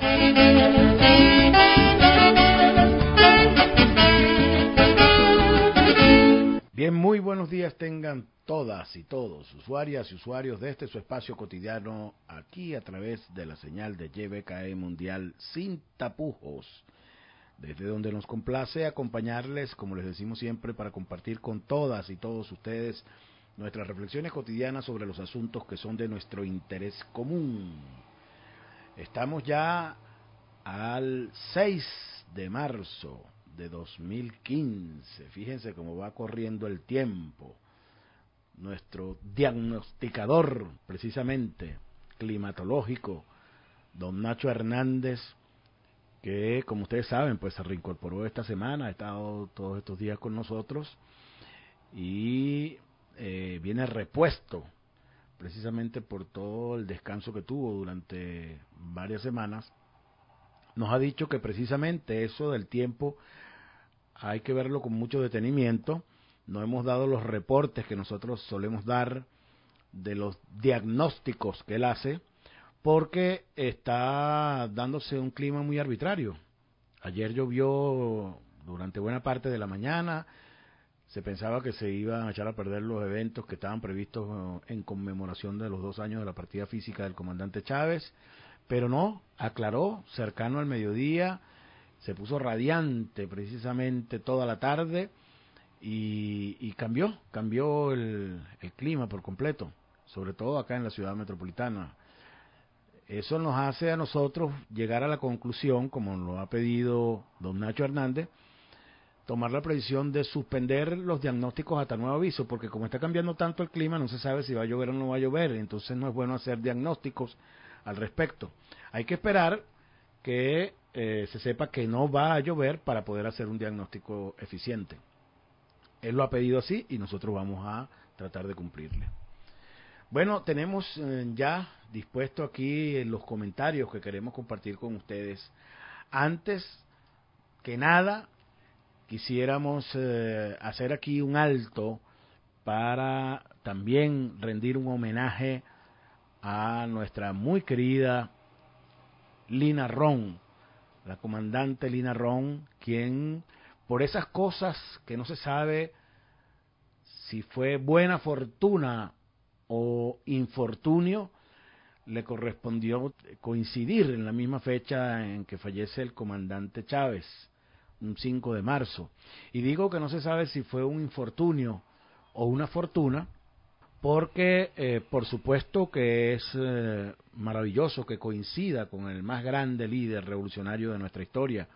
Bien, muy buenos días tengan todas y todos, usuarias y usuarios de este su espacio cotidiano, aquí a través de la señal de YBKE Mundial sin tapujos, desde donde nos complace acompañarles, como les decimos siempre, para compartir con todas y todos ustedes nuestras reflexiones cotidianas sobre los asuntos que son de nuestro interés común. Estamos ya al 6 de marzo de 2015. Fíjense cómo va corriendo el tiempo. Nuestro diagnosticador, precisamente, climatológico, don Nacho Hernández, que como ustedes saben, pues se reincorporó esta semana, ha estado todos estos días con nosotros y viene repuesto, precisamente por todo el descanso que tuvo durante varias semanas. Nos ha dicho que precisamente eso del tiempo hay que verlo con mucho detenimiento. No hemos dado los reportes que nosotros solemos dar de los diagnósticos que él hace, porque está dándose un clima muy arbitrario. Ayer llovió durante buena parte de la mañana, se pensaba que se iban a echar a perder los eventos que estaban previstos en conmemoración de los 2 años de la partida física del comandante Chávez, pero no, aclaró cercano al mediodía, se puso radiante precisamente toda la tarde y cambió el clima por completo, sobre todo acá en la ciudad metropolitana. Eso nos hace a nosotros llegar a la conclusión, como lo ha pedido don Nacho Hernández, tomar la precisión de suspender los diagnósticos hasta nuevo aviso, porque como está cambiando tanto el clima, no se sabe si va a llover o no va a llover, entonces no es bueno hacer diagnósticos al respecto. Hay que esperar que se sepa que no va a llover para poder hacer un diagnóstico eficiente. Él lo ha pedido así y nosotros vamos a tratar de cumplirle. Bueno, tenemos ya dispuesto aquí los comentarios que queremos compartir con ustedes. Antes que nada, quisiéramos hacer aquí un alto para también rendir un homenaje a nuestra muy querida Lina Ron, la comandante Lina Ron, quien por esas cosas que no se sabe si fue buena fortuna o infortunio, le correspondió coincidir en la misma fecha en que fallece el comandante Chávez, un 5 de marzo. Y digo que no se sabe si fue un infortunio o una fortuna, porque por supuesto que es maravilloso que coincida con el más grande líder revolucionario de nuestra historia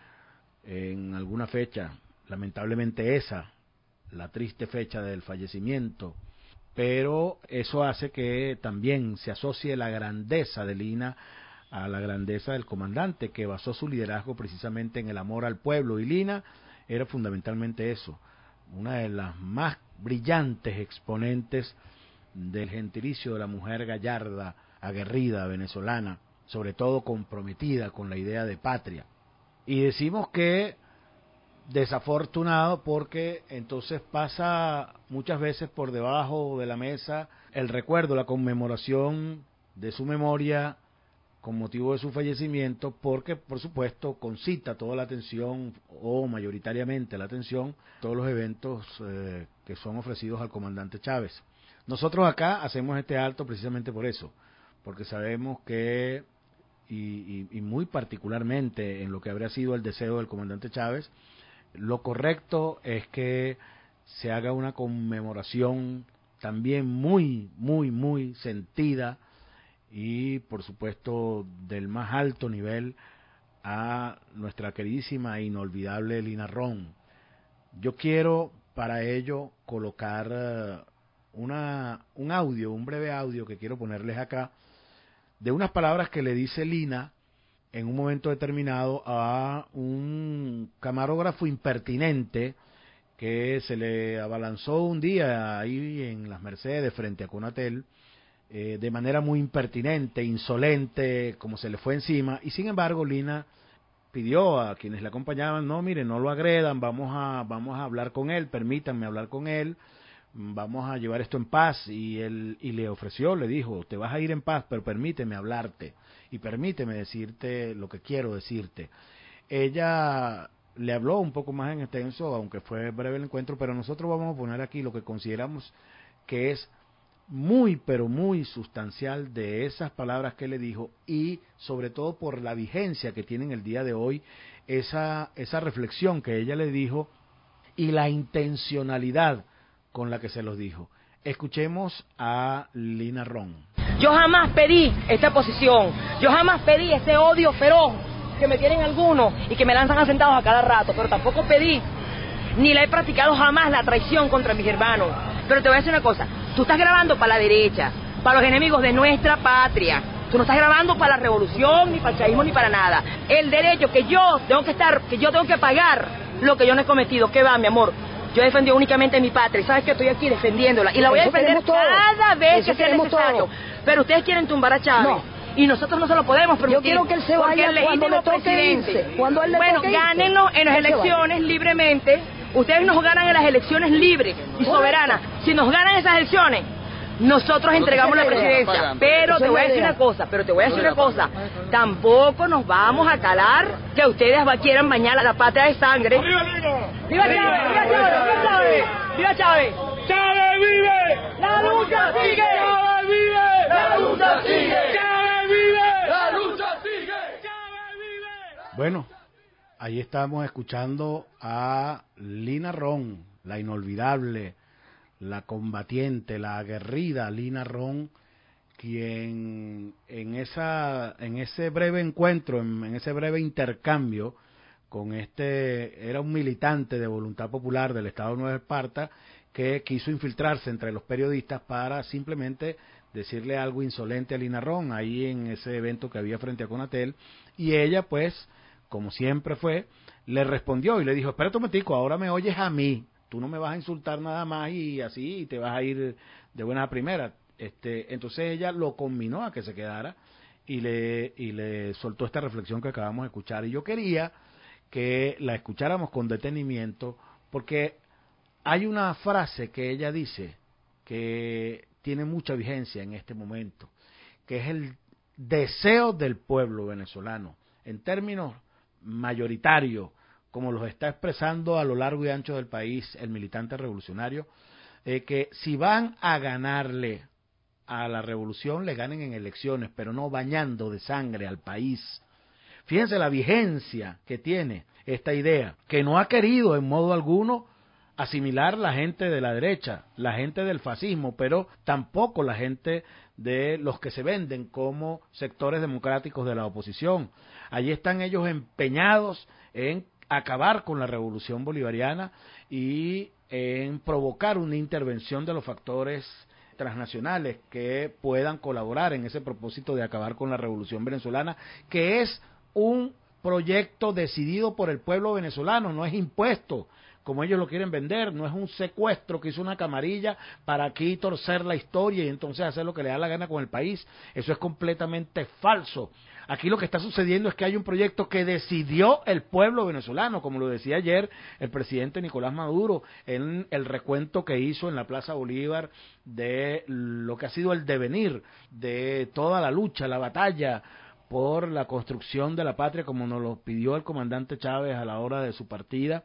en alguna fecha, lamentablemente esa, la triste fecha del fallecimiento, pero eso hace que también se asocie la grandeza de Lina a la grandeza del comandante, que basó su liderazgo precisamente en el amor al pueblo, y Lina era fundamentalmente eso, una de las más brillantes exponentes del gentilicio de la mujer gallarda, aguerrida, venezolana, sobre todo comprometida con la idea de patria. Y decimos que desafortunado porque entonces pasa muchas veces por debajo de la mesa el recuerdo, la conmemoración de su memoria con motivo de su fallecimiento, porque por supuesto concita toda la atención o mayoritariamente la atención todos los eventos que son ofrecidos al comandante Chávez. Nosotros acá hacemos este alto precisamente por eso, porque sabemos que y muy particularmente en lo que habría sido el deseo del comandante Chávez, lo correcto es que se haga una conmemoración también muy sentida y por supuesto del más alto nivel a nuestra queridísima e inolvidable Lina Ron. Yo quiero para ello colocar un breve audio que quiero ponerles acá, de unas palabras que le dice Lina en un momento determinado a un camarógrafo impertinente que se le abalanzó un día ahí en Las Mercedes frente a Conatel, de manera muy impertinente, insolente, como se le fue encima, y sin embargo Lina pidió a quienes la acompañaban, no, miren, no lo agredan, vamos a hablar con él, permítanme hablar con él, vamos a llevar esto en paz, y él le ofreció, le dijo, te vas a ir en paz, pero permíteme hablarte y permíteme decirte lo que quiero decirte. Ella le habló un poco más en extenso, aunque fue breve el encuentro, pero nosotros vamos a poner aquí lo que consideramos que es muy, pero muy sustancial de esas palabras que le dijo, y sobre todo por la vigencia que tiene en el día de hoy esa reflexión que ella le dijo y la intencionalidad con la que se los dijo. Escuchemos a Lina Ron. Yo jamás pedí esta posición, yo jamás pedí ese odio feroz que me tienen algunos y que me lanzan asentados a cada rato, pero tampoco pedí, ni la he practicado jamás, la traición contra mis hermanos. Pero te voy a decir una cosa, tú estás grabando para la derecha, para los enemigos de nuestra patria. Tú no estás grabando para la revolución, ni para el chavismo, ni para nada. El derecho que yo tengo que pagar lo que yo no he cometido. ¿Qué va, mi amor? Yo he defendido únicamente mi patria, y sabes que estoy aquí defendiéndola, y la voy a defender cada vez que sea necesario. Pero ustedes quieren tumbar a Chávez. No. Y nosotros no se lo podemos permitir. Yo quiero que él se vaya porque el legítimo presidente. Bueno, gánenlo en las elecciones libremente. Ustedes nos ganan en las elecciones libres y soberanas. Si nos ganan esas elecciones, nosotros entregamos la presidencia. Pero te voy a decir una cosa, tampoco nos vamos a calar que ustedes quieran bañar a la patria de sangre. ¡Viva Chávez! ¡Viva Chávez! ¡Viva Chávez! ¡Chávez vive! ¡La lucha sigue! ¡Chávez vive! ¡La lucha sigue! ¡Chávez vive! ¡La lucha sigue! ¡Chávez vive! Bueno, ahí estamos escuchando a Lina Ron, la inolvidable, la combatiente, la aguerrida Lina Ron, quien en ese breve encuentro, en ese breve intercambio con era un militante de Voluntad Popular del Estado de Nueva Esparta, que quiso infiltrarse entre los periodistas para simplemente decirle algo insolente a Lina Ron ahí en ese evento que había frente a Conatel, y ella pues, como siempre fue, le respondió y le dijo, espérate un momentico, ahora me oyes a mí, tú no me vas a insultar nada más y así, y te vas a ir de buena a primera. Entonces ella lo conminó a que se quedara y le soltó esta reflexión que acabamos de escuchar, y yo quería que la escucháramos con detenimiento, porque hay una frase que ella dice que tiene mucha vigencia en este momento, que es el deseo del pueblo venezolano, en términos mayoritarios, como los está expresando a lo largo y ancho del país el militante revolucionario, que si van a ganarle a la revolución, le ganen en elecciones, pero no bañando de sangre al país. Fíjense la vigencia que tiene esta idea, que no ha querido en modo alguno asimilar la gente de la derecha, la gente del fascismo, pero tampoco la gente de los que se venden como sectores democráticos de la oposición. Allí están ellos empeñados en acabar con la revolución bolivariana y en provocar una intervención de los factores transnacionales que puedan colaborar en ese propósito de acabar con la revolución venezolana, que es un proyecto decidido por el pueblo venezolano, no es impuesto como ellos lo quieren vender, no es un secuestro que hizo una camarilla para aquí torcer la historia y entonces hacer lo que le da la gana con el país. Eso es completamente falso. Aquí lo que está sucediendo es que hay un proyecto que decidió el pueblo venezolano, como lo decía ayer el presidente Nicolás Maduro en el recuento que hizo en la Plaza Bolívar de lo que ha sido el devenir de toda la lucha, la batalla por la construcción de la patria, como nos lo pidió el comandante Chávez a la hora de su partida,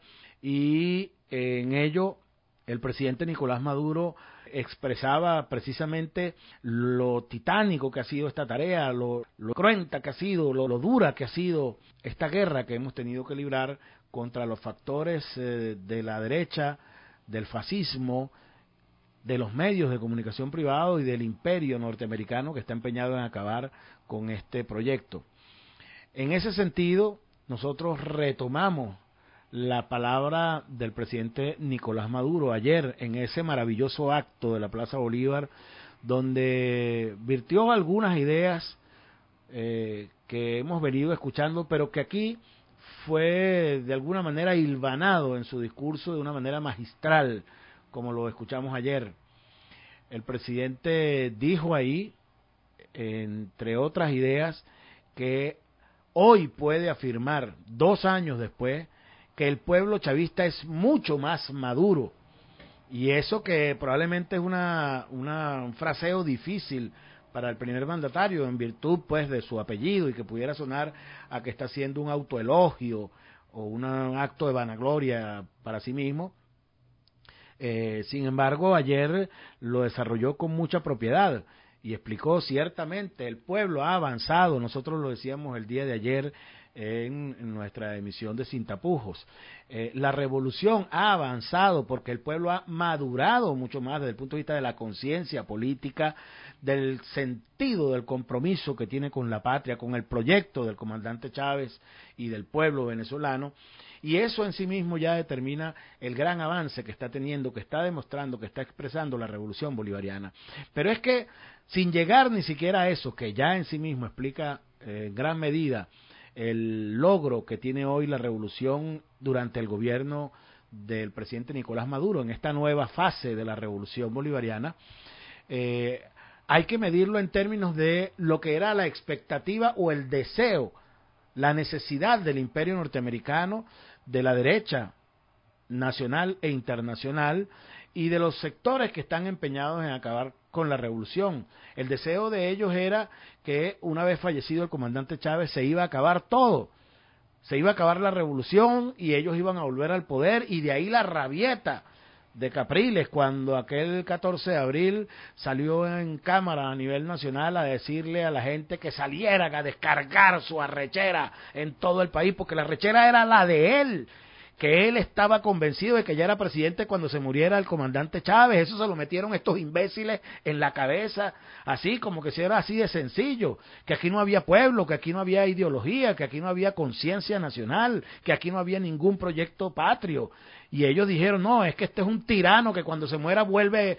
y en ello el presidente Nicolás Maduro expresaba precisamente lo titánico que ha sido esta tarea, lo cruenta que ha sido, lo dura que ha sido esta guerra que hemos tenido que librar contra los factores de la derecha, del fascismo, de los medios de comunicación privados y del imperio norteamericano que está empeñado en acabar con este proyecto. En ese sentido, nosotros retomamos la palabra del presidente Nicolás Maduro ayer en ese maravilloso acto de la Plaza Bolívar, donde virtió algunas ideas que hemos venido escuchando, pero que aquí fue de alguna manera hilvanado en su discurso de una manera magistral, como lo escuchamos ayer. El presidente dijo ahí, entre otras ideas, que hoy puede afirmar, 2 años después, que el pueblo chavista es mucho más maduro Y eso que probablemente es un fraseo difícil para el primer mandatario en virtud pues de su apellido y que pudiera sonar a que está haciendo un autoelogio o un acto de vanagloria para sí mismo. Sin embargo, ayer lo desarrolló con mucha propiedad y explicó ciertamente el pueblo ha avanzado. Nosotros lo decíamos el día de ayer en nuestra emisión de Sin Tapujos. La revolución ha avanzado porque el pueblo ha madurado mucho más desde el punto de vista de la conciencia política, del sentido del compromiso que tiene con la patria, con el proyecto del comandante Chávez y del pueblo venezolano. Y eso en sí mismo ya determina el gran avance que está teniendo, que está demostrando, que está expresando la revolución bolivariana. Pero es que sin llegar ni siquiera a eso, que ya en sí mismo explica en gran medida el logro que tiene hoy la revolución durante el gobierno del presidente Nicolás Maduro, en esta nueva fase de la revolución bolivariana, hay que medirlo en términos de lo que era la expectativa o el deseo, la necesidad del imperio norteamericano, de la derecha nacional e internacional y de los sectores que están empeñados en acabar con la revolución. El deseo de ellos era que una vez fallecido el comandante Chávez se iba a acabar todo, se iba a acabar la revolución y ellos iban a volver al poder, y de ahí la rabieta de Capriles cuando aquel 14 de abril salió en cámara a nivel nacional a decirle a la gente que salieran a descargar su arrechera en todo el país, porque la arrechera era la de él, que él estaba convencido de que ya era presidente cuando se muriera el comandante Chávez. Eso se lo metieron estos imbéciles en la cabeza, así como que si era así de sencillo, que aquí no había pueblo, que aquí no había ideología, que aquí no había conciencia nacional, que aquí no había ningún proyecto patrio. Y ellos dijeron, no, es que este es un tirano que cuando se muera vuelve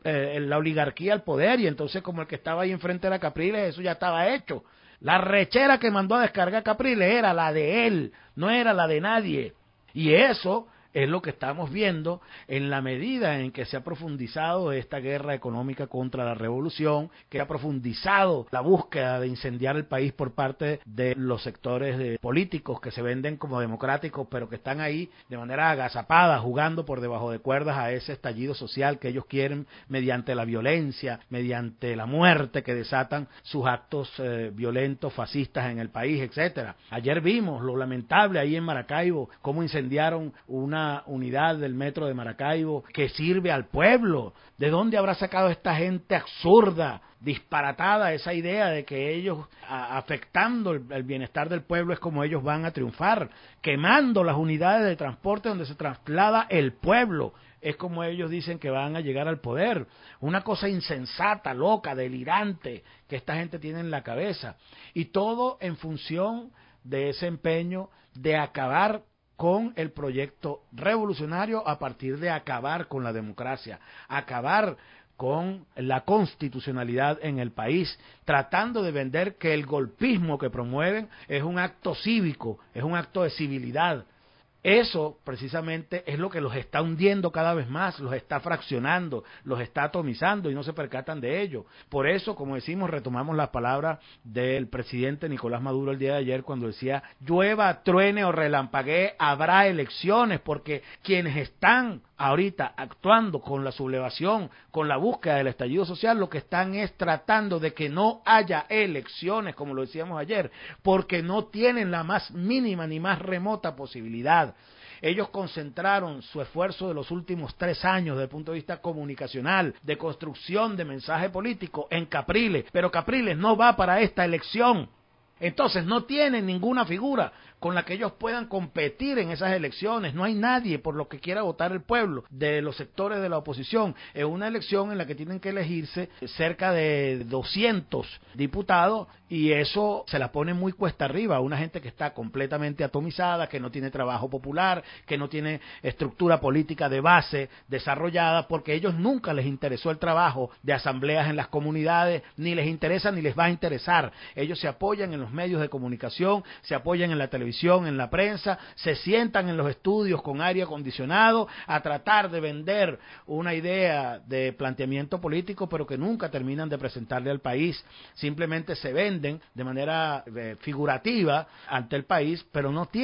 la oligarquía al poder, y entonces como el que estaba ahí enfrente era Capriles, eso ya estaba hecho. La rechera que mandó a descargar Capriles era la de él, no era la de nadie. Y eso es lo que estamos viendo en la medida en que se ha profundizado esta guerra económica contra la revolución, que ha profundizado la búsqueda de incendiar el país por parte de los sectores políticos que se venden como democráticos, pero que están ahí de manera agazapada, jugando por debajo de cuerdas a ese estallido social que ellos quieren mediante la violencia, mediante la muerte que desatan sus actos violentos, fascistas en el país, etcétera. Ayer vimos lo lamentable ahí en Maracaibo, cómo incendiaron una unidad del metro de Maracaibo que sirve al pueblo. ¿De dónde habrá sacado esta gente absurda, disparatada, esa idea de que ellos, afectando el bienestar del pueblo, es como ellos van a triunfar? Quemando las unidades de transporte donde se traslada el pueblo, es como ellos dicen que van a llegar al poder. Una cosa insensata, loca, delirante que esta gente tiene en la cabeza. Y todo en función de ese empeño de acabar con el proyecto revolucionario a partir de acabar con la democracia, acabar con la constitucionalidad en el país, tratando de vender que el golpismo que promueven es un acto cívico, es un acto de civilidad. Eso precisamente es lo que los está hundiendo cada vez más, los está fraccionando, los está atomizando y no se percatan de ello. Por eso, como decimos, retomamos las palabras del presidente Nicolás Maduro el día de ayer cuando decía: llueva, truene o relampaguee, habrá elecciones, porque quienes están ahorita actuando con la sublevación, con la búsqueda del estallido social, lo que están es tratando de que no haya elecciones, como lo decíamos ayer, porque no tienen la más mínima ni más remota posibilidad. Ellos concentraron su esfuerzo de los últimos 3 años desde el punto de vista comunicacional, de construcción de mensaje político en Capriles, pero Capriles no va para esta elección. Entonces no tienen ninguna figura con la que ellos puedan competir en esas elecciones. No hay nadie por lo que quiera votar el pueblo de los sectores de la oposición. Es una elección en la que tienen que elegirse cerca de 200 diputados, y eso se la pone muy cuesta arriba a una gente que está completamente atomizada, que no tiene trabajo popular, que no tiene estructura política de base desarrollada, porque a ellos nunca les interesó el trabajo de asambleas en las comunidades, ni les interesa ni les va a interesar. Ellos se apoyan en los medios de comunicación, se apoyan en la televisión, en la prensa, se sientan en los estudios con aire acondicionado a tratar de vender una idea de planteamiento político, pero que nunca terminan de presentarle al país. Simplemente se venden de manera figurativa ante el país, pero no tienen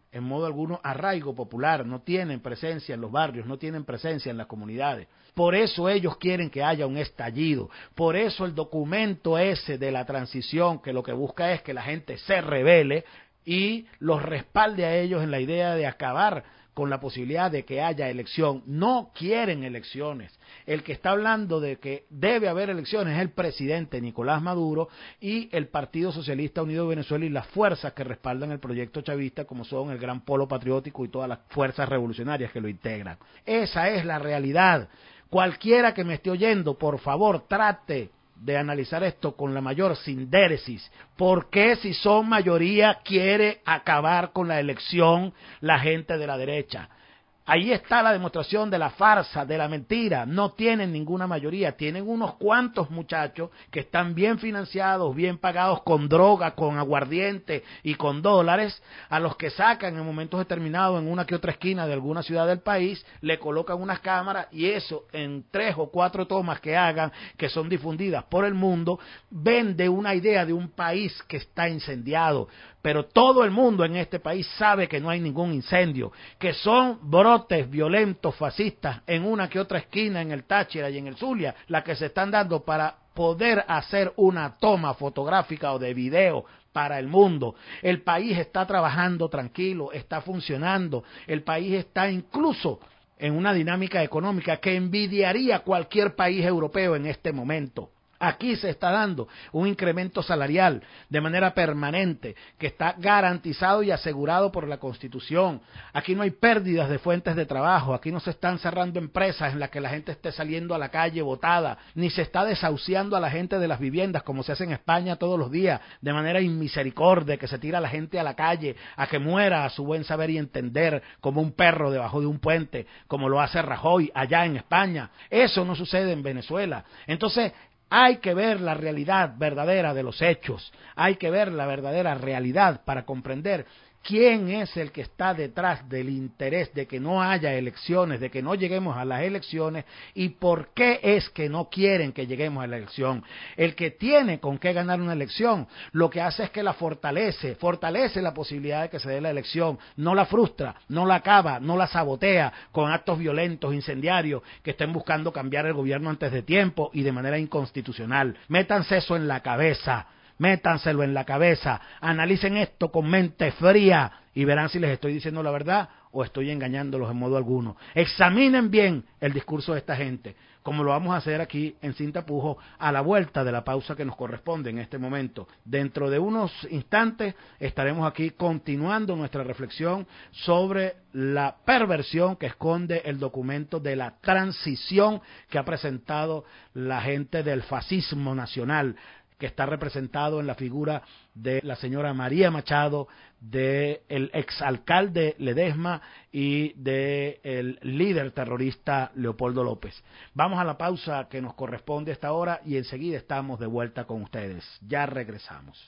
en modo alguno arraigo popular, no tienen presencia en los barrios, no tienen presencia en las comunidades. Por eso ellos quieren que haya un estallido, por eso el documento ese de la transición, que lo que busca es que la gente se rebele y los respalde a ellos en la idea de acabar con la posibilidad de que haya elección. No quieren elecciones. El que está hablando de que debe haber elecciones es el presidente Nicolás Maduro y el Partido Socialista Unido de Venezuela y las fuerzas que respaldan el proyecto chavista, como son el Gran Polo Patriótico y todas las fuerzas revolucionarias que lo integran. Esa es la realidad. Cualquiera que me esté oyendo, por favor, trate de analizar esto con la mayor sindéresis. ¿Por qué, si son mayoría, quiere acabar con la elección la gente de la derecha? Ahí está la demostración de la farsa, de la mentira. No tienen ninguna mayoría, tienen unos cuantos muchachos que están bien financiados, bien pagados con droga, con aguardiente y con dólares, a los que sacan en momentos determinados en una que otra esquina de alguna ciudad del país, le colocan unas cámaras y eso en 3 o 4 tomas que hagan, que son difundidas por el mundo, vende una idea de un país que está incendiado. Pero todo el mundo en este país sabe que no hay ningún incendio, que son brotes violentos fascistas en una que otra esquina en el Táchira y en el Zulia, las que se están dando para poder hacer una toma fotográfica o de video para el mundo. El país está trabajando tranquilo, está funcionando, el país está incluso en una dinámica económica que envidiaría cualquier país europeo en este momento. Aquí se está dando un incremento salarial de manera permanente que está garantizado y asegurado por la Constitución. Aquí no hay pérdidas de fuentes de trabajo, aquí no se están cerrando empresas en las que la gente esté saliendo a la calle botada, ni se está desahuciando a la gente de las viviendas como se hace en España todos los días, de manera inmisericordia, que se tira a la gente a la calle a que muera a su buen saber y entender como un perro debajo de un puente, como lo hace Rajoy allá en España. Eso no sucede en Venezuela. Entonces, hay que ver la realidad verdadera de los hechos, hay que ver la verdadera realidad para comprender quién es el que está detrás del interés de que no haya elecciones, de que no lleguemos a las elecciones y por qué es que no quieren que lleguemos a la elección. El que tiene con qué ganar una elección, lo que hace es que la fortalece la posibilidad de que se dé la elección, no la frustra, no la acaba, no la sabotea con actos violentos, incendiarios, que estén buscando cambiar el gobierno antes de tiempo y de manera inconstitucional. Métanse eso en la cabeza. Métanselo en la cabeza, analicen esto con mente fría y verán si les estoy diciendo la verdad o estoy engañándolos en modo alguno. Examinen bien el discurso de esta gente, como lo vamos a hacer aquí en Sin Tapujos a la vuelta de la pausa que nos corresponde en este momento. Dentro de unos instantes estaremos aquí continuando nuestra reflexión sobre la perversión que esconde el documento de la transición que ha presentado la gente del fascismo nacional, que está representado en la figura de la señora María Machado, del exalcalde Ledesma y del líder terrorista Leopoldo López. Vamos a la pausa que nos corresponde a esta hora y enseguida estamos de vuelta con ustedes. Ya regresamos.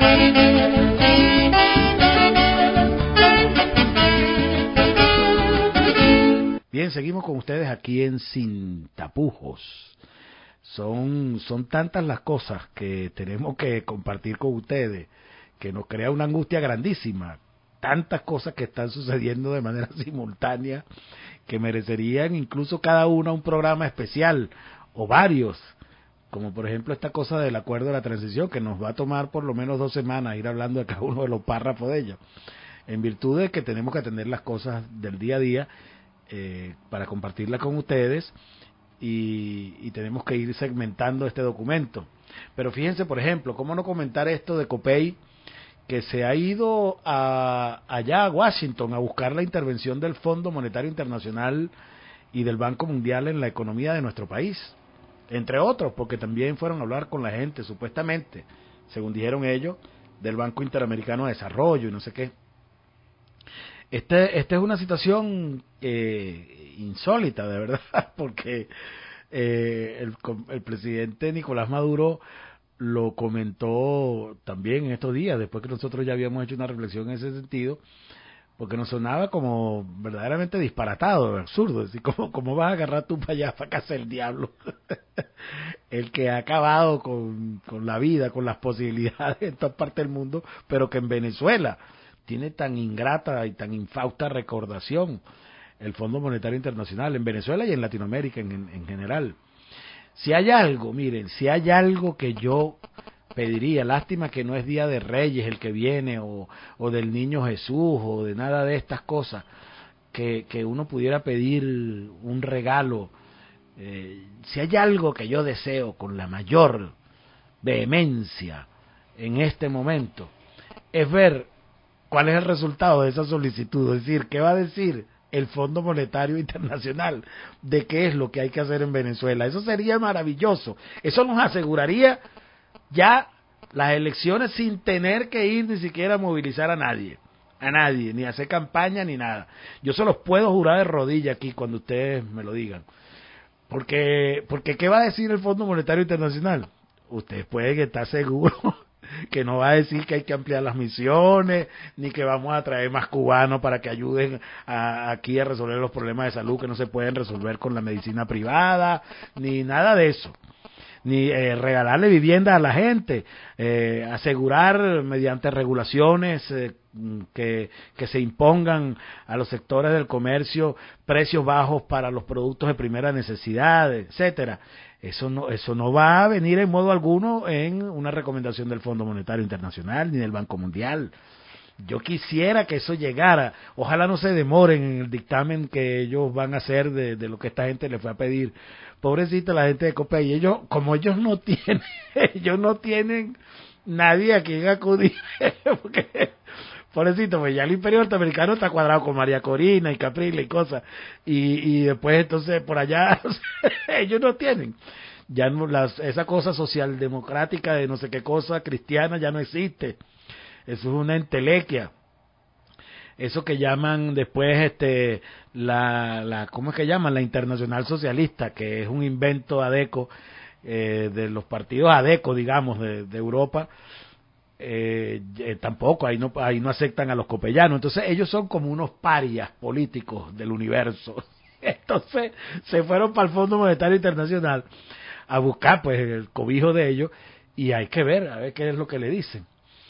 Bien, seguimos con ustedes aquí en Sin Tapujos. Son tantas las cosas que tenemos que compartir con ustedes que nos crea una angustia grandísima. Tantas cosas que están sucediendo de manera simultánea que merecerían incluso cada una un programa especial o varios. Como por ejemplo esta cosa del acuerdo de la transición que nos va a tomar por lo menos 2 semanas ir hablando de cada uno de los párrafos de ellos. En virtud de que tenemos que atender las cosas del día a día para compartirlas con ustedes. Y tenemos que ir segmentando este documento. Pero fíjense, por ejemplo, cómo no comentar esto de Copey, que se ha ido allá a Washington a buscar la intervención del Fondo Monetario Internacional y del Banco Mundial en la economía de nuestro país, entre otros, porque también fueron a hablar con la gente, supuestamente, según dijeron ellos, del Banco Interamericano de Desarrollo y no sé qué. Esta es una situación insólita, de verdad, porque el presidente Nicolás Maduro lo comentó también en estos días, después que nosotros ya habíamos hecho una reflexión en ese sentido, porque nos sonaba como verdaderamente disparatado, absurdo. Así ¿cómo vas a agarrar tú para allá, para casa del diablo? El que ha acabado con la vida, con las posibilidades en toda parte del mundo, pero que en Venezuela tiene tan ingrata y tan infausta recordación el Fondo Monetario Internacional en Venezuela y en Latinoamérica en general. Si hay algo, miren, si hay algo que yo pediría, lástima que no es Día de Reyes el que viene, o del Niño Jesús, o de nada de estas cosas, que uno pudiera pedir un regalo. Si hay algo que yo deseo con la mayor vehemencia en este momento, es ver cuál es el resultado de esa solicitud, es decir, qué va a decir el Fondo Monetario Internacional de qué es lo que hay que hacer en Venezuela. Eso sería maravilloso. Eso nos aseguraría ya las elecciones sin tener que ir ni siquiera a movilizar a nadie, ni hacer campaña ni nada. Yo se los puedo jurar de rodilla aquí cuando ustedes me lo digan. Porque ¿qué va a decir el Fondo Monetario Internacional? Ustedes pueden estar seguros que no va a decir que hay que ampliar las misiones, ni que vamos a traer más cubanos para que ayuden aquí a resolver los problemas de salud que no se pueden resolver con la medicina privada, ni nada de eso. Ni regalarle vivienda a la gente, asegurar mediante regulaciones que se impongan a los sectores del comercio precios bajos para los productos de primera necesidad, etcétera. Eso no va a venir en modo alguno en una recomendación del Fondo Monetario Internacional ni del Banco Mundial. Yo quisiera que eso llegara. Ojalá no se demoren en el dictamen que ellos van a hacer de lo que esta gente le fue a pedir. Pobrecita la gente de Copey, ellos no tienen nadie a quien acudir, porque pobrecito, pues ya el Imperio Norteamericano está cuadrado con María Corina y Capriles y cosas, y después entonces por allá ellos no tienen. Ya no, esa cosa socialdemocrática de no sé qué cosa cristiana ya no existe. Eso es una entelequia. Eso que llaman después ¿cómo es que llaman? La Internacional Socialista, que es un invento adeco de los partidos adeco, digamos, de Europa. Tampoco, ahí no aceptan a los copellanos. Entonces ellos son como unos parias políticos del universo. Entonces se fueron para el Fondo Monetario Internacional a buscar pues el cobijo de ellos, y hay que ver, a ver qué es lo que le dicen.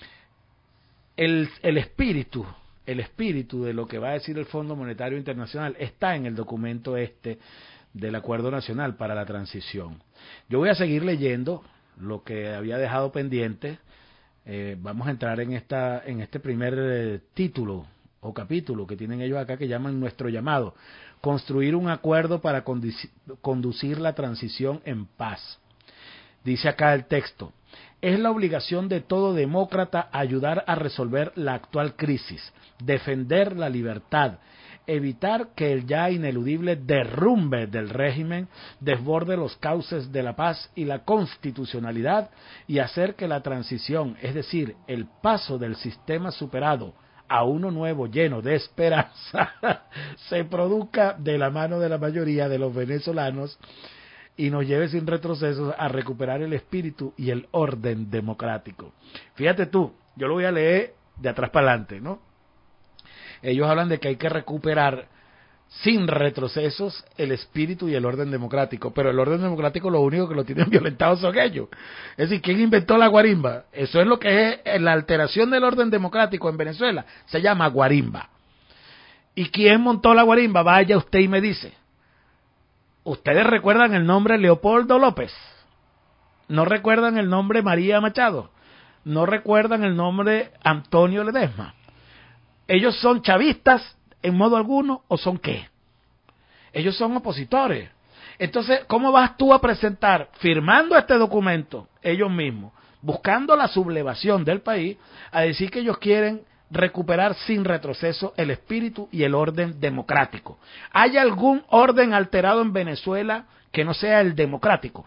El espíritu de lo que va a decir el Fondo Monetario Internacional está en el documento del Acuerdo Nacional para la Transición. Yo voy a seguir leyendo lo que había dejado pendiente. Vamos a entrar en este primer título o capítulo que tienen ellos acá, que llaman Nuestro Llamado: construir un acuerdo para conducir la transición en paz. Dice acá el texto: es la obligación de todo demócrata ayudar a resolver la actual crisis, defender la libertad, evitar que el ya ineludible derrumbe del régimen desborde los cauces de la paz y la constitucionalidad, y hacer que la transición, es decir, el paso del sistema superado a uno nuevo lleno de esperanza, se produzca de la mano de la mayoría de los venezolanos y nos lleve sin retrocesos a recuperar el espíritu y el orden democrático. Fíjate tú, yo lo voy a leer de atrás para adelante, ¿no? Ellos hablan de que hay que recuperar sin retrocesos el espíritu y el orden democrático, pero el orden democrático lo único que lo tienen violentado son ellos. Es decir, ¿quién inventó la guarimba? Eso es lo que es la alteración del orden democrático en Venezuela, se llama guarimba. ¿Y quién montó la guarimba? Vaya usted y me dice. ¿Ustedes recuerdan el nombre Leopoldo López? ¿No recuerdan el nombre María Machado? ¿No recuerdan el nombre Antonio Ledesma? ¿Ellos son chavistas en modo alguno o son qué? Ellos son opositores. Entonces, ¿cómo vas tú a presentar, firmando este documento, ellos mismos, buscando la sublevación del país, a decir que ellos quieren recuperar sin retroceso el espíritu y el orden democrático? ¿Hay algún orden alterado en Venezuela que no sea el democrático?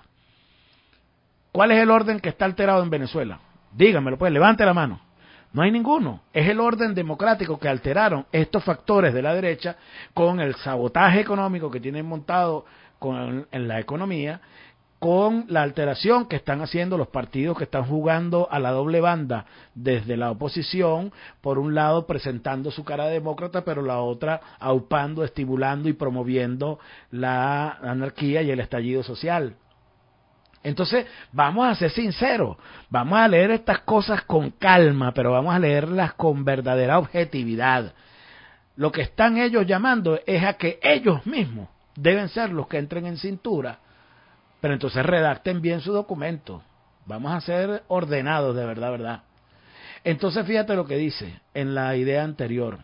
¿Cuál es el orden que está alterado en Venezuela? Dígamelo pues, levante la mano. No hay ninguno. Es el orden democrático que alteraron estos factores de la derecha con el sabotaje económico que tienen montado en la economía, con la alteración que están haciendo los partidos que están jugando a la doble banda desde la oposición, por un lado presentando su cara demócrata, pero la otra aupando, estimulando y promoviendo la anarquía y el estallido social. Entonces, vamos a ser sinceros, vamos a leer estas cosas con calma, pero vamos a leerlas con verdadera objetividad. Lo que están ellos llamando es a que ellos mismos deben ser los que entren en cintura, pero entonces redacten bien su documento. Vamos a ser ordenados de verdad, verdad. Entonces, fíjate lo que dice en la idea anterior,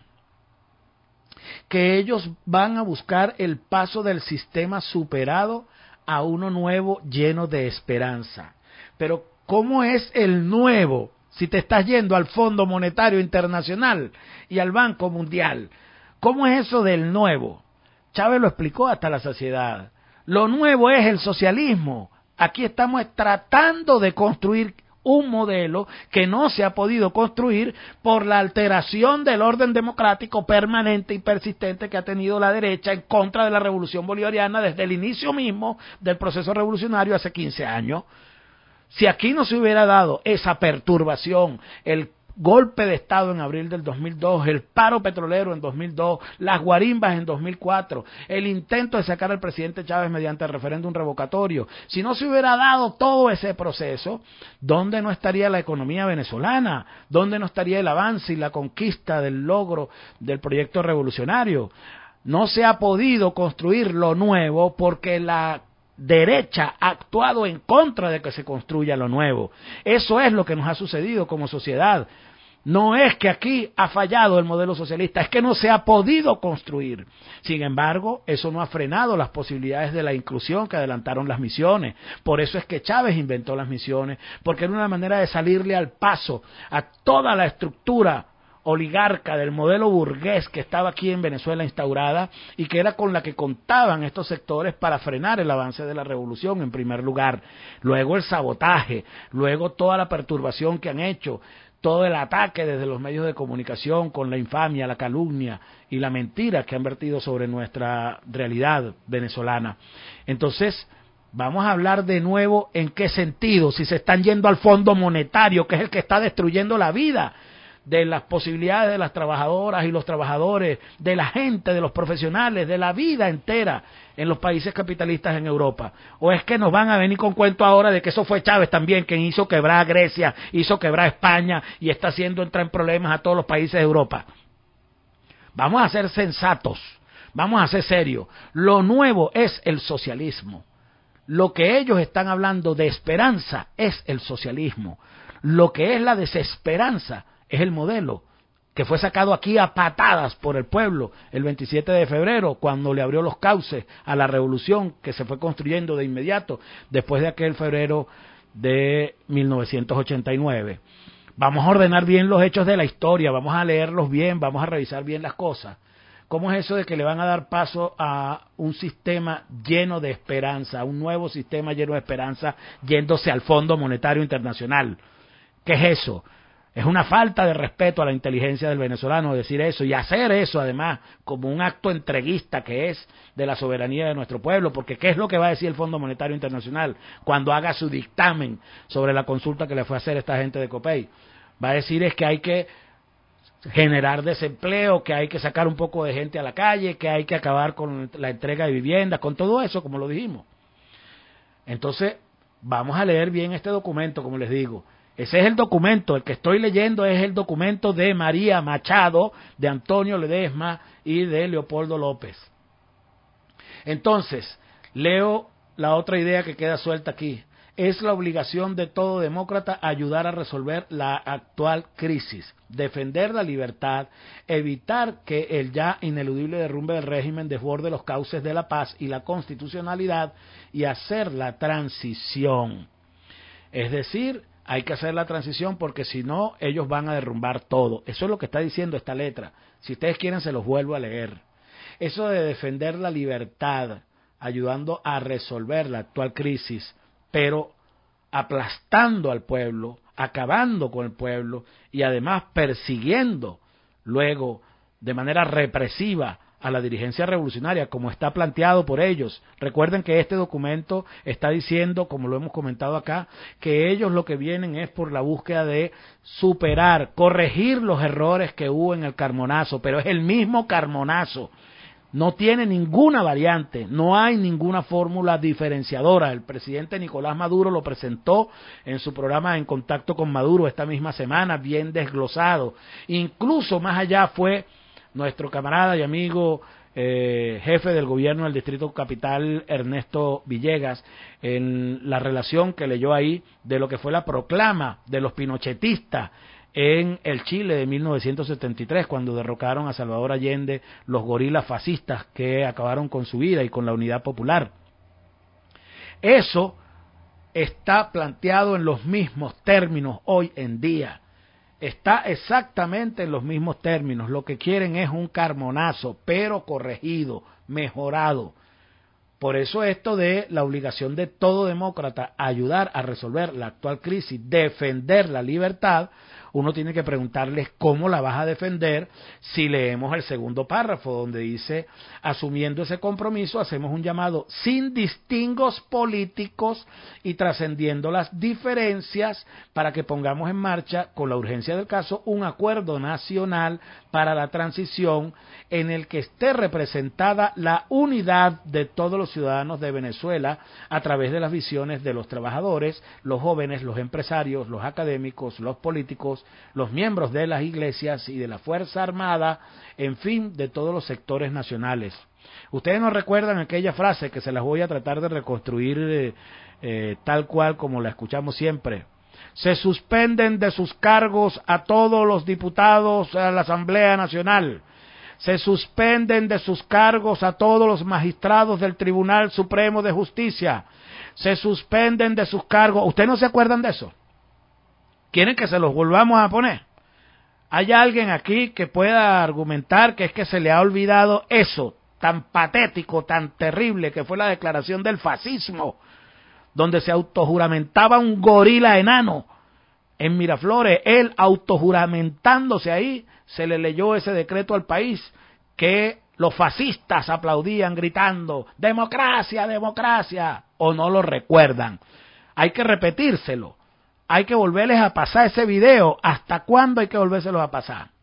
que ellos van a buscar el paso del sistema superado a uno nuevo lleno de esperanza. Pero ¿cómo es el nuevo si te estás yendo al Fondo Monetario Internacional y al Banco Mundial? ¿Cómo es eso del nuevo? Chávez lo explicó hasta la saciedad. Lo nuevo es el socialismo. Aquí estamos tratando de construir un modelo que no se ha podido construir por la alteración del orden democrático permanente y persistente que ha tenido la derecha en contra de la revolución bolivariana desde el inicio mismo del proceso revolucionario hace 15 años. Si aquí no se hubiera dado esa perturbación, el golpe de Estado en abril del 2002, el paro petrolero en 2002, las guarimbas en 2004, el intento de sacar al presidente Chávez mediante referéndum revocatorio, si no se hubiera dado todo ese proceso, ¿dónde no estaría la economía venezolana? ¿Dónde no estaría el avance y la conquista del logro del proyecto revolucionario? No se ha podido construir lo nuevo porque la derecha ha actuado en contra de que se construya lo nuevo. Eso es lo que nos ha sucedido como sociedad. No es que aquí ha fallado el modelo socialista, es que no se ha podido construir. Sin embargo, eso no ha frenado las posibilidades de la inclusión que adelantaron las misiones. Por eso es que Chávez inventó las misiones, porque era una manera de salirle al paso a toda la estructura oligarca del modelo burgués que estaba aquí en Venezuela instaurada y que era con la que contaban estos sectores para frenar el avance de la revolución en primer lugar, luego el sabotaje, luego toda la perturbación que han hecho, todo el ataque desde los medios de comunicación con la infamia, la calumnia y la mentira que han vertido sobre nuestra realidad venezolana. Entonces, vamos a hablar de nuevo en qué sentido, si se están yendo al Fondo Monetario, que es el que está destruyendo la vida de las posibilidades de las trabajadoras y los trabajadores, de la gente, de los profesionales, de la vida entera en los países capitalistas en Europa. ¿O es que nos van a venir con cuento ahora de que eso fue Chávez también quien hizo quebrar a Grecia, hizo quebrar a España y está haciendo entrar en problemas a todos los países de Europa? Vamos a ser sensatos, vamos a ser serios. Lo nuevo es el socialismo. Lo que ellos están hablando de esperanza es el socialismo. Lo que es la desesperanza es el modelo que fue sacado aquí a patadas por el pueblo el 27 de febrero, cuando le abrió los cauces a la revolución que se fue construyendo de inmediato después de aquel febrero de 1989. Vamos a ordenar bien los hechos de la historia, vamos a leerlos bien, vamos a revisar bien las cosas. ¿Cómo es eso de que le van a dar paso a un sistema lleno de esperanza, a un nuevo sistema lleno de esperanza, yéndose al Fondo Monetario Internacional? ¿Qué es eso? Es una falta de respeto a la inteligencia del venezolano decir eso y hacer eso además como un acto entreguista que es de la soberanía de nuestro pueblo, porque ¿qué es lo que va a decir el Fondo Monetario Internacional cuando haga su dictamen sobre la consulta que le fue a hacer esta gente de Copey? Va a decir es que hay que generar desempleo, que hay que sacar un poco de gente a la calle, que hay que acabar con la entrega de viviendas, con todo eso, como lo dijimos. Entonces, vamos a leer bien este documento, como les digo. Ese es el documento, el que estoy leyendo es el documento de María Machado, de Antonio Ledesma y de Leopoldo López. Entonces, leo la otra idea que queda suelta aquí. Es la obligación de todo demócrata ayudar a resolver la actual crisis, defender la libertad, evitar que el ya ineludible derrumbe del régimen desborde los cauces de la paz y la constitucionalidad y hacer la transición. Es decir, hay que hacer la transición porque si no, ellos van a derrumbar todo. Eso es lo que está diciendo esta letra. Si ustedes quieren, se los vuelvo a leer. Eso de defender la libertad, ayudando a resolver la actual crisis, pero aplastando al pueblo, acabando con el pueblo y además persiguiendo luego de manera represiva a la dirigencia revolucionaria, como está planteado por ellos. Recuerden que este documento está diciendo, como lo hemos comentado acá, que ellos lo que vienen es por la búsqueda de superar, corregir los errores que hubo en el Carmonazo, pero es el mismo Carmonazo. No tiene ninguna variante, no hay ninguna fórmula diferenciadora. El presidente Nicolás Maduro lo presentó en su programa En Contacto con Maduro esta misma semana, bien desglosado. Incluso más allá fue nuestro camarada y amigo jefe del gobierno del Distrito Capital, Ernesto Villegas, en la relación que leyó ahí de lo que fue la proclama de los pinochetistas en el Chile de 1973, cuando derrocaron a Salvador Allende, los gorilas fascistas que acabaron con su vida y con la unidad popular. Eso está planteado en los mismos términos hoy en día. Está exactamente en los mismos términos. Lo que quieren es un Carmonazo, pero corregido, mejorado. Por eso esto de la obligación de todo demócrata a ayudar a resolver la actual crisis, defender la libertad, uno tiene que preguntarles cómo la vas a defender si leemos el segundo párrafo donde dice, asumiendo ese compromiso, hacemos un llamado sin distingos políticos y trascendiendo las diferencias para que pongamos en marcha, con la urgencia del caso, un acuerdo nacional para la transición en el que esté representada la unidad de todos los ciudadanos de Venezuela a través de las visiones de los trabajadores, los jóvenes, los empresarios, los académicos, los políticos, los miembros de las iglesias y de la Fuerza Armada, en fin, de todos los sectores nacionales. Ustedes no recuerdan aquella frase que se las voy a tratar de reconstruir tal cual como la escuchamos siempre. Se suspenden de sus cargos a todos los diputados a la Asamblea Nacional. Se suspenden de sus cargos a todos los magistrados del Tribunal Supremo de Justicia. Se suspenden de sus cargos. ¿Ustedes no se acuerdan de eso? ¿Quieren que se los volvamos a poner? ¿Hay alguien aquí que pueda argumentar que es que se le ha olvidado eso tan patético, tan terrible que fue la declaración del fascismo, donde se autojuramentaba un gorila enano en Miraflores? Él autojuramentándose ahí, se le leyó ese decreto al país que los fascistas aplaudían gritando ¡democracia, democracia! ¿O no lo recuerdan? Hay que repetírselo. Hay que volverles a pasar ese video. ¿Hasta cuándo hay que volvérselos a pasar?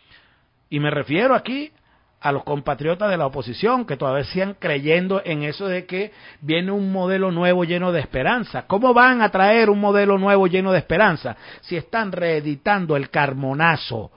Y me refiero aquí a los compatriotas de la oposición que todavía siguen creyendo en eso de que viene un modelo nuevo lleno de esperanza. ¿Cómo van a traer un modelo nuevo lleno de esperanza si están reeditando el Carmonazo?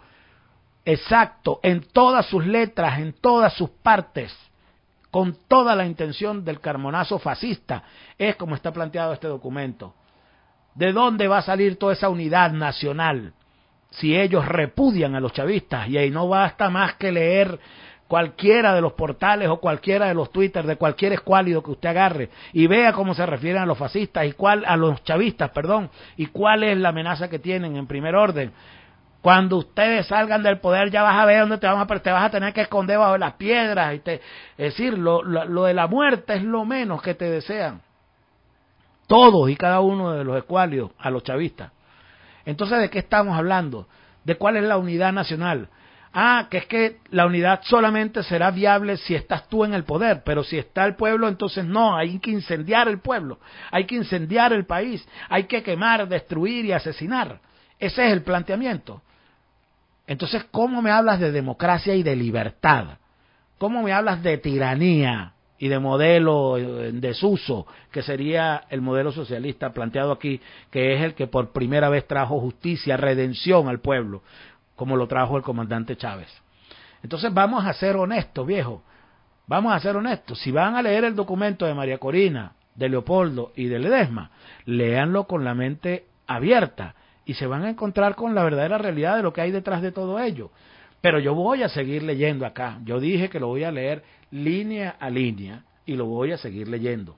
Exacto, en todas sus letras, en todas sus partes, con toda la intención del Carmonazo fascista, es como está planteado este documento. ¿De dónde va a salir toda esa unidad nacional si ellos repudian a los chavistas? Y ahí no basta más que leer cualquiera de los portales o cualquiera de los Twitter de cualquier escuálido que usted agarre y vea cómo se refieren a los fascistas y a los chavistas, y cuál es la amenaza que tienen en primer orden. Cuando ustedes salgan del poder ya vas a ver dónde te vas a tener que esconder bajo las piedras. Es decir, lo de la muerte es lo menos que te desean todos y cada uno de los escuálidos a los chavistas. Entonces, ¿de qué estamos hablando? ¿De cuál es la unidad nacional? Que es que la unidad solamente será viable si estás tú en el poder, pero si está el pueblo, entonces no, hay que incendiar el pueblo, hay que incendiar el país, hay que quemar, destruir y asesinar. Ese es el planteamiento. Entonces, ¿cómo me hablas de democracia y de libertad? ¿Cómo me hablas de tiranía y de modelo en desuso, que sería el modelo socialista planteado aquí, que es el que por primera vez trajo justicia, redención al pueblo, como lo trajo el comandante Chávez? Entonces vamos a ser honestos, viejo, vamos a ser honestos. Si van a leer el documento de María Corina, de Leopoldo y de Ledesma, léanlo con la mente abierta y se van a encontrar con la verdadera realidad de lo que hay detrás de todo ello. Pero yo voy a seguir leyendo acá. Yo dije que lo voy a leer línea a línea y lo voy a seguir leyendo.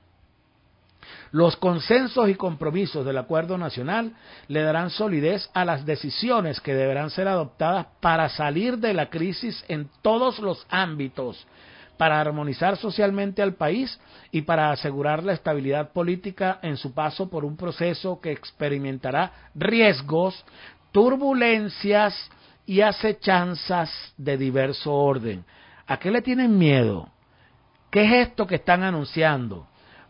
Los consensos y compromisos del Acuerdo Nacional le darán solidez a las decisiones que deberán ser adoptadas para salir de la crisis en todos los ámbitos, para armonizar socialmente al país y para asegurar la estabilidad política en su paso por un proceso que experimentará riesgos, turbulencias y acechanzas de diverso orden. ¿A qué le tienen miedo? ¿Qué es esto que están anunciando?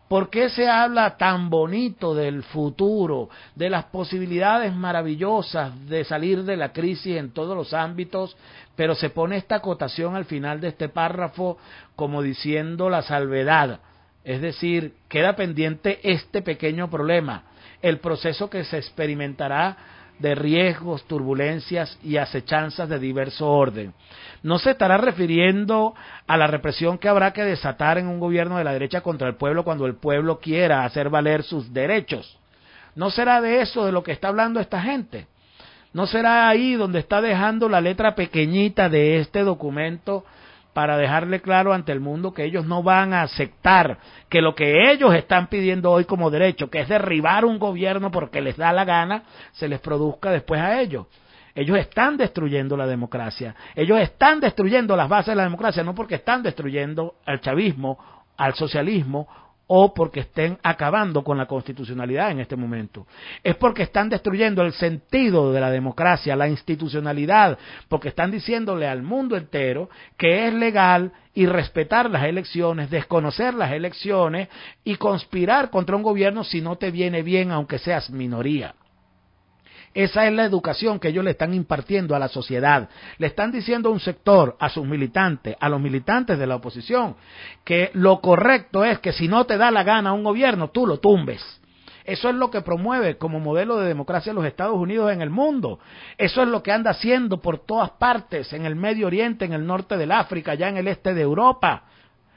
¿Por qué se habla tan bonito del futuro, de las posibilidades maravillosas de salir de la crisis en todos los ámbitos, pero se pone esta acotación al final de este párrafo como diciendo la salvedad? Es decir, queda pendiente este pequeño problema, el proceso que se experimentará de riesgos, turbulencias y acechanzas de diverso orden. No se estará refiriendo a la represión que habrá que desatar en un gobierno de la derecha contra el pueblo cuando el pueblo quiera hacer valer sus derechos. No será de eso de lo que está hablando esta gente. No será ahí donde está dejando la letra pequeñita de este documento para dejarle claro ante el mundo que ellos no van a aceptar que lo que ellos están pidiendo hoy como derecho, que es derribar un gobierno porque les da la gana, se les produzca después a ellos. Ellos están destruyendo la democracia, ellos están destruyendo las bases de la democracia, no porque están destruyendo al chavismo, al socialismo, o porque estén acabando con la constitucionalidad en este momento. Es porque están destruyendo el sentido de la democracia, la institucionalidad, porque están diciéndole al mundo entero que es legal y respetar las elecciones, desconocer las elecciones y conspirar contra un gobierno si no te viene bien, aunque seas minoría. Esa es la educación que ellos le están impartiendo a la sociedad. Le están diciendo a un sector, a sus militantes, a los militantes de la oposición, que lo correcto es que si no te da la gana un gobierno, tú lo tumbes. Eso es lo que promueve como modelo de democracia los Estados Unidos en el mundo. Eso es lo que anda haciendo por todas partes, en el Medio Oriente, en el norte del África, allá en el este de Europa.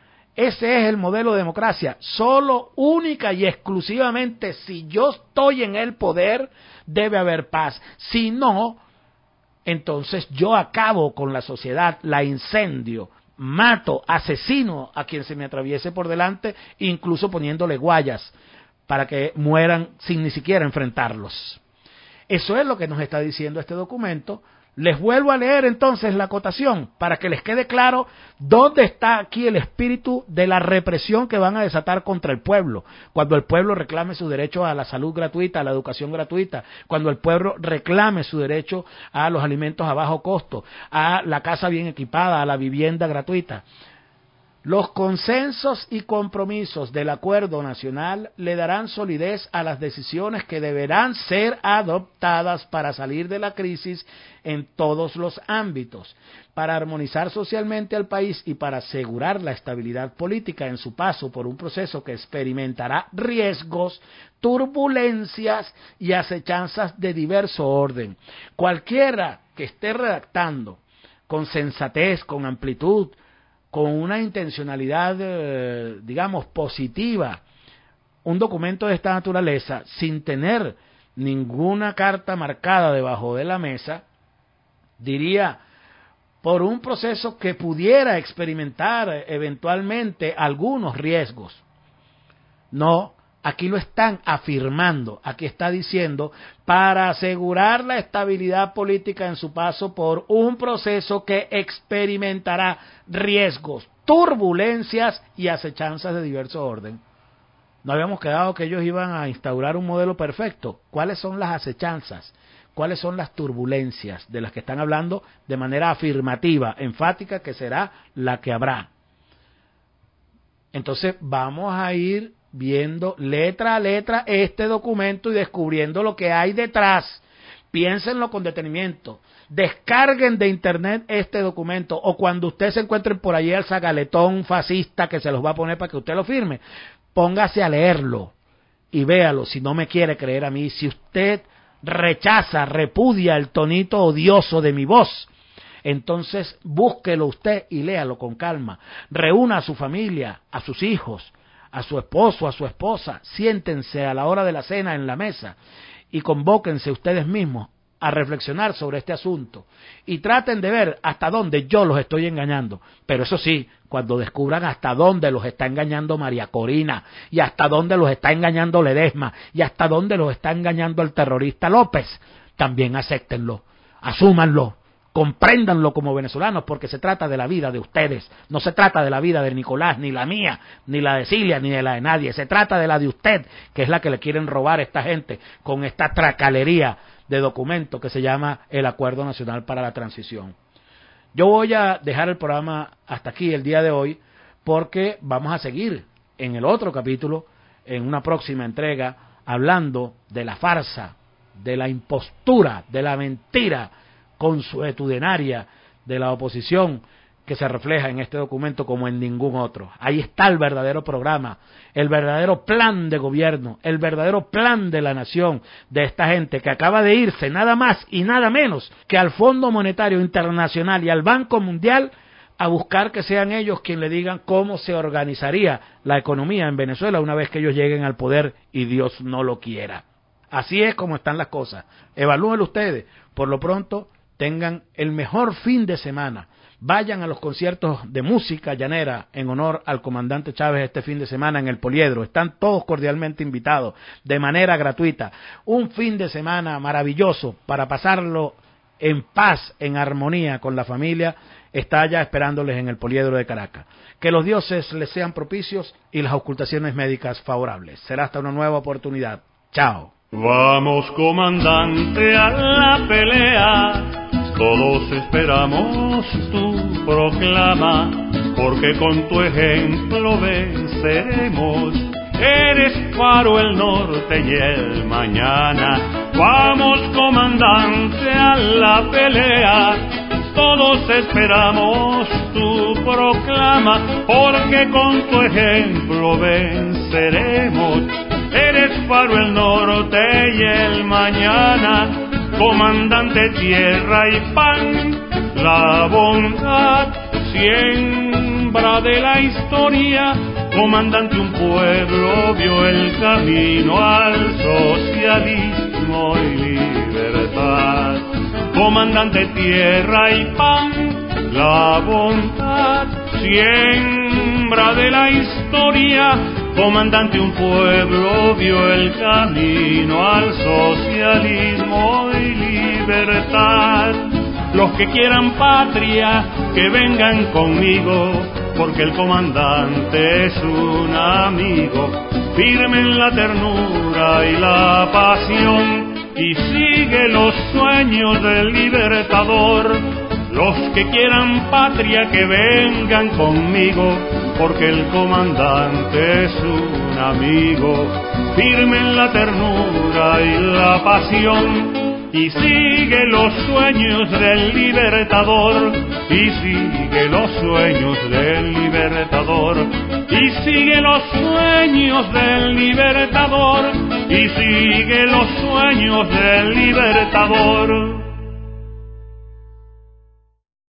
Ese es el modelo de democracia. Solo, única y exclusivamente, si yo estoy en el poder, debe haber paz. Si no, entonces yo acabo con la sociedad, la incendio, mato, asesino a quien se me atraviese por delante, incluso poniéndole guayas para que mueran sin ni siquiera enfrentarlos. Eso es lo que nos está diciendo este documento. Les vuelvo a leer entonces la acotación para que les quede claro dónde está aquí el espíritu de la represión que van a desatar contra el pueblo. Cuando el pueblo reclame su derecho a la salud gratuita, a la educación gratuita, cuando el pueblo reclame su derecho a los alimentos a bajo costo, a la casa bien equipada, a la vivienda gratuita. Los consensos y compromisos del acuerdo nacional le darán solidez a las decisiones que deberán ser adoptadas para salir de la crisis en todos los ámbitos, para armonizar socialmente al país y para asegurar la estabilidad política en su paso por un proceso que experimentará riesgos, turbulencias y acechanzas de diverso orden. Cualquiera que esté redactando con sensatez, con amplitud, con una intencionalidad, digamos, positiva, un documento de esta naturaleza, sin tener ninguna carta marcada debajo de la mesa, diría, por un proceso que pudiera experimentar eventualmente algunos riesgos. No, aquí lo están afirmando, aquí está diciendo, para asegurar la estabilidad política en su paso por un proceso que experimentará riesgos, turbulencias y acechanzas de diverso orden. No habíamos quedado que ellos iban a instaurar un modelo perfecto. ¿Cuáles son las acechanzas? ¿Cuáles son las turbulencias de las que están hablando de manera afirmativa, enfática, que será la que habrá? Entonces vamos a ir viendo letra a letra este documento y descubriendo lo que hay detrás. Piénsenlo con detenimiento. Descarguen de internet este documento, o cuando usted se encuentren por allí al zagaletón fascista que se los va a poner para que usted lo firme, póngase a leerlo y véalo si no me quiere creer a mí. Si usted rechaza, repudia el tonito odioso de mi voz, entonces búsquelo usted y léalo con calma. Reúna a su familia, a sus hijos, a su esposo, a su esposa, siéntense a la hora de la cena en la mesa y convóquense ustedes mismos a reflexionar sobre este asunto y traten de ver hasta dónde yo los estoy engañando. Pero eso sí, cuando descubran hasta dónde los está engañando María Corina, y hasta dónde los está engañando Ledesma, y hasta dónde los está engañando el terrorista López, también acéptenlo, asúmanlo, compréndanlo como venezolanos, porque se trata de la vida de ustedes, no se trata de la vida de Nicolás, ni la mía, ni la de Cilia, ni de la de nadie, se trata de la de usted, que es la que le quieren robar a esta gente con esta tracalería de documento que se llama el Acuerdo Nacional para la Transición. Yo voy a dejar el programa hasta aquí el día de hoy, porque vamos a seguir en el otro capítulo en una próxima entrega hablando de la farsa, de la impostura, de la mentira consuetudinaria de la oposición que se refleja en este documento como en ningún otro. Ahí está el verdadero programa, el verdadero plan de gobierno, el verdadero plan de la nación de esta gente que acaba de irse nada más y nada menos que al Fondo Monetario Internacional y al Banco Mundial a buscar que sean ellos quienes le digan cómo se organizaría la economía en Venezuela una vez que ellos lleguen al poder y Dios no lo quiera. Así es como están las cosas. Evalúenlo ustedes. Por lo pronto, tengan el mejor fin de semana. Vayan a los conciertos de música llanera en honor al comandante Chávez este fin de semana en el Poliedro. Están todos cordialmente invitados de manera gratuita. Un fin de semana maravilloso para pasarlo en paz, en armonía con la familia, está ya esperándoles en el Poliedro de Caracas. Que los dioses les sean propicios y las ocultaciones médicas favorables. Será hasta una nueva oportunidad. Chao. Vamos, comandante, a la pelea. Todos esperamos tu proclama, porque con tu ejemplo venceremos. Eres faro el norte y el mañana. Vamos, comandante, a la pelea. Todos esperamos tu proclama, porque con tu ejemplo venceremos. Eres faro el norte y el mañana, comandante tierra y pan, la bondad, siembra de la historia, comandante un pueblo vio el camino al socialismo y libertad. Comandante tierra y pan, la bondad, siembra de la historia, comandante un pueblo vio el camino al socialismo y libertad. Los que quieran patria, que vengan conmigo, porque el comandante es un amigo, firme en la ternura y la pasión, y sigue los sueños del libertador. Los que quieran patria, que vengan conmigo, porque el comandante es un amigo, firme en la ternura y la pasión, y sigue los sueños del libertador, y sigue los sueños del libertador, y sigue los sueños del libertador, y sigue los sueños del libertador.